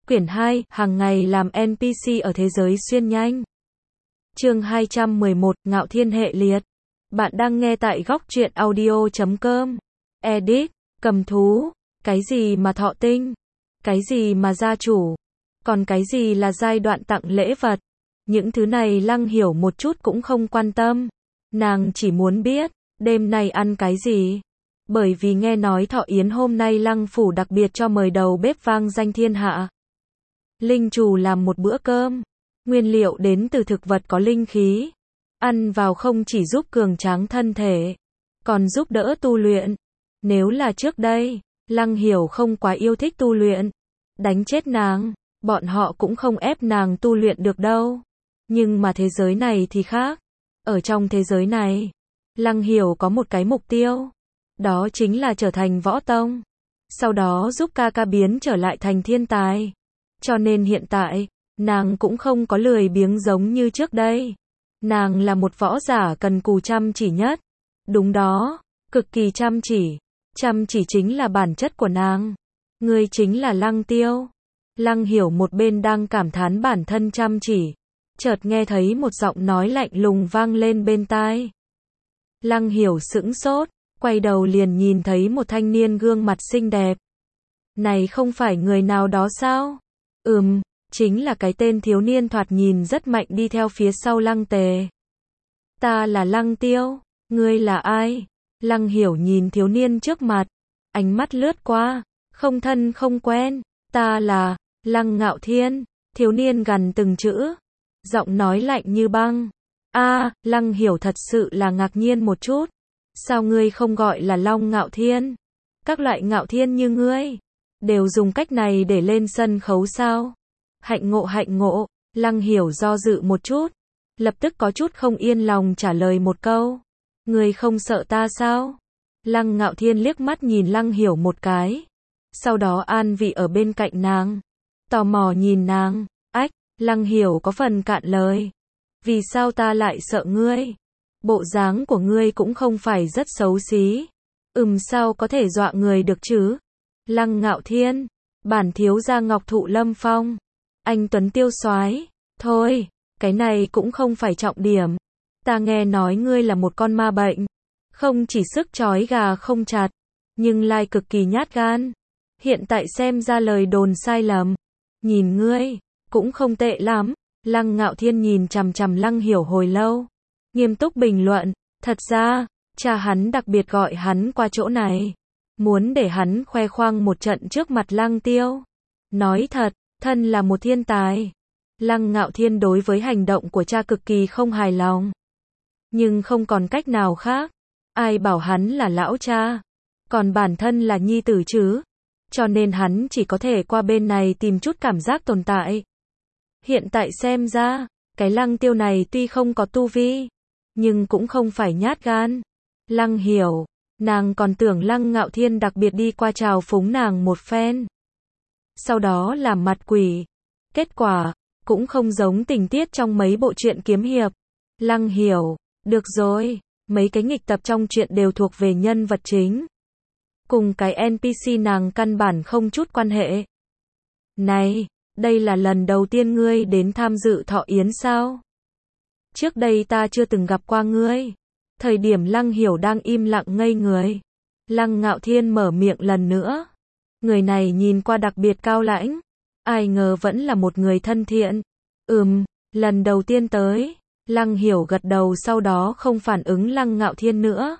Quyển 2, hàng ngày làm NPC ở thế giới xuyên nhanh. Chương 211, Ngạo Thiên hệ liệt. Bạn đang nghe tại góc truyện audio.com. Edit, cầm thú, cái gì mà thọ tinh, cái gì mà gia chủ, còn cái gì là giai đoạn tặng lễ vật. Những thứ này Lăng Hiểu một chút cũng không quan tâm. Nàng chỉ muốn biết, đêm nay ăn cái gì. Bởi vì nghe nói thọ yến hôm nay Lăng phủ đặc biệt cho mời đầu bếp vang danh thiên hạ. Linh chủ làm một bữa cơm, nguyên liệu đến từ thực vật có linh khí. Ăn vào không chỉ giúp cường tráng thân thể, còn giúp đỡ tu luyện. Nếu là trước đây, Lăng Hiểu không quá yêu thích tu luyện. Đánh chết nàng, bọn họ cũng không ép nàng tu luyện được đâu. Nhưng mà thế giới này thì khác. Ở trong thế giới này, Lăng Hiểu có một cái mục tiêu. Đó chính là trở thành võ tông. Sau đó giúp ca ca biến trở lại thành thiên tài. Cho nên hiện tại, nàng cũng không có lười biếng giống như trước đây. Nàng là một võ giả cần cù chăm chỉ nhất. Đúng đó, cực kỳ chăm chỉ. Chăm chỉ chính là bản chất của nàng. Ngươi chính là Lăng Tiêu. Lăng Hiểu một bên đang cảm thán bản thân chăm chỉ. Chợt nghe thấy một giọng nói lạnh lùng vang lên bên tai. Lăng Hiểu sững sốt, quay đầu liền nhìn thấy một thanh niên gương mặt xinh đẹp. Này không phải người nào đó sao? Chính là cái tên thiếu niên thoạt nhìn rất mạnh đi theo phía sau Lăng Tề. Ta là Lăng Tiêu, ngươi là ai? Lăng Hiểu nhìn thiếu niên trước mặt, ánh mắt lướt qua, không thân không quen. Ta là Lăng Ngạo Thiên. Thiếu niên gằn từng chữ, giọng nói lạnh như băng. Lăng Hiểu thật sự là ngạc nhiên một chút. Sao ngươi không gọi là Long Ngạo Thiên? Các loại ngạo thiên như ngươi đều dùng cách này để lên sân khấu sao? Hạnh ngộ. Lăng Hiểu do dự một chút, lập tức có chút không yên lòng trả lời một câu. Ngươi không sợ ta sao? Lăng Ngạo Thiên liếc mắt nhìn Lăng Hiểu một cái, sau đó an vị ở bên cạnh nàng, tò mò nhìn nàng. Lăng Hiểu có phần cạn lời. Vì sao ta lại sợ ngươi? Bộ dáng của ngươi cũng không phải rất xấu xí. Sao có thể dọa người được chứ? Lăng Ngạo Thiên, bản thiếu gia Ngọc Thụ Lâm Phong, anh tuấn tiêu soái. Thôi, cái này cũng không phải trọng điểm. Ta nghe nói ngươi là một con ma bệnh, không chỉ sức trói gà không chặt, nhưng lại cực kỳ nhát gan. Hiện tại xem ra lời đồn sai lầm. Nhìn ngươi cũng không tệ lắm. Lăng Ngạo Thiên nhìn chằm chằm Lăng Hiểu hồi lâu, nghiêm túc bình luận. Thật ra, cha hắn đặc biệt gọi hắn qua chỗ này, muốn để hắn khoe khoang một trận trước mặt Lăng Tiêu. Nói thật, thân là một thiên tài, Lăng Ngạo Thiên đối với hành động của cha cực kỳ không hài lòng. Nhưng không còn cách nào khác. Ai bảo hắn là lão cha, còn bản thân là nhi tử chứ. Cho nên hắn chỉ có thể qua bên này tìm chút cảm giác tồn tại. Hiện tại xem ra, cái Lăng Tiêu này tuy không có tu vi, nhưng cũng không phải nhát gan. Lăng Hiểu, nàng còn tưởng Lăng Ngạo Thiên đặc biệt đi qua chào phúng nàng một phen, sau đó làm mặt quỷ. Kết quả, cũng không giống tình tiết trong mấy bộ truyện kiếm hiệp. Lăng Hiểu, được rồi, mấy cái nghịch tập trong truyện đều thuộc về nhân vật chính. Cùng cái NPC nàng căn bản không chút quan hệ. Này, đây là lần đầu tiên ngươi đến tham dự thọ yến sao? Trước đây ta chưa từng gặp qua ngươi. Thời điểm Lăng Hiểu đang im lặng ngây người, Lăng Ngạo Thiên mở miệng lần nữa. Người này nhìn qua đặc biệt cao lãnh, ai ngờ vẫn là một người thân thiện. Lần đầu tiên tới. Lăng Hiểu gật đầu, sau đó không phản ứng Lăng Ngạo Thiên nữa.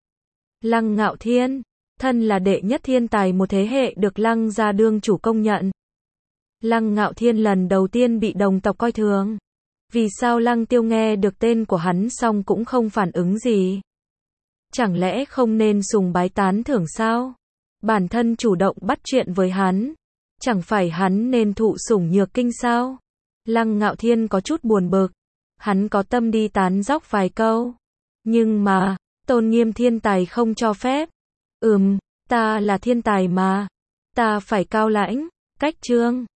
Lăng Ngạo Thiên, thân là đệ nhất thiên tài một thế hệ được Lăng gia đương chủ công nhận. Lăng Ngạo Thiên lần đầu tiên bị đồng tộc coi thường. Vì sao Lăng Tiêu nghe được tên của hắn xong cũng không phản ứng gì? Chẳng lẽ không nên sùng bái tán thưởng sao? Bản thân chủ động bắt chuyện với hắn, chẳng phải hắn nên thụ sủng nhược kinh sao? Lăng Ngạo Thiên có chút buồn bực. Hắn có tâm đi tán dóc vài câu, nhưng mà tôn nghiêm thiên tài không cho phép. Ta là thiên tài mà, ta phải cao lãnh. Cách chương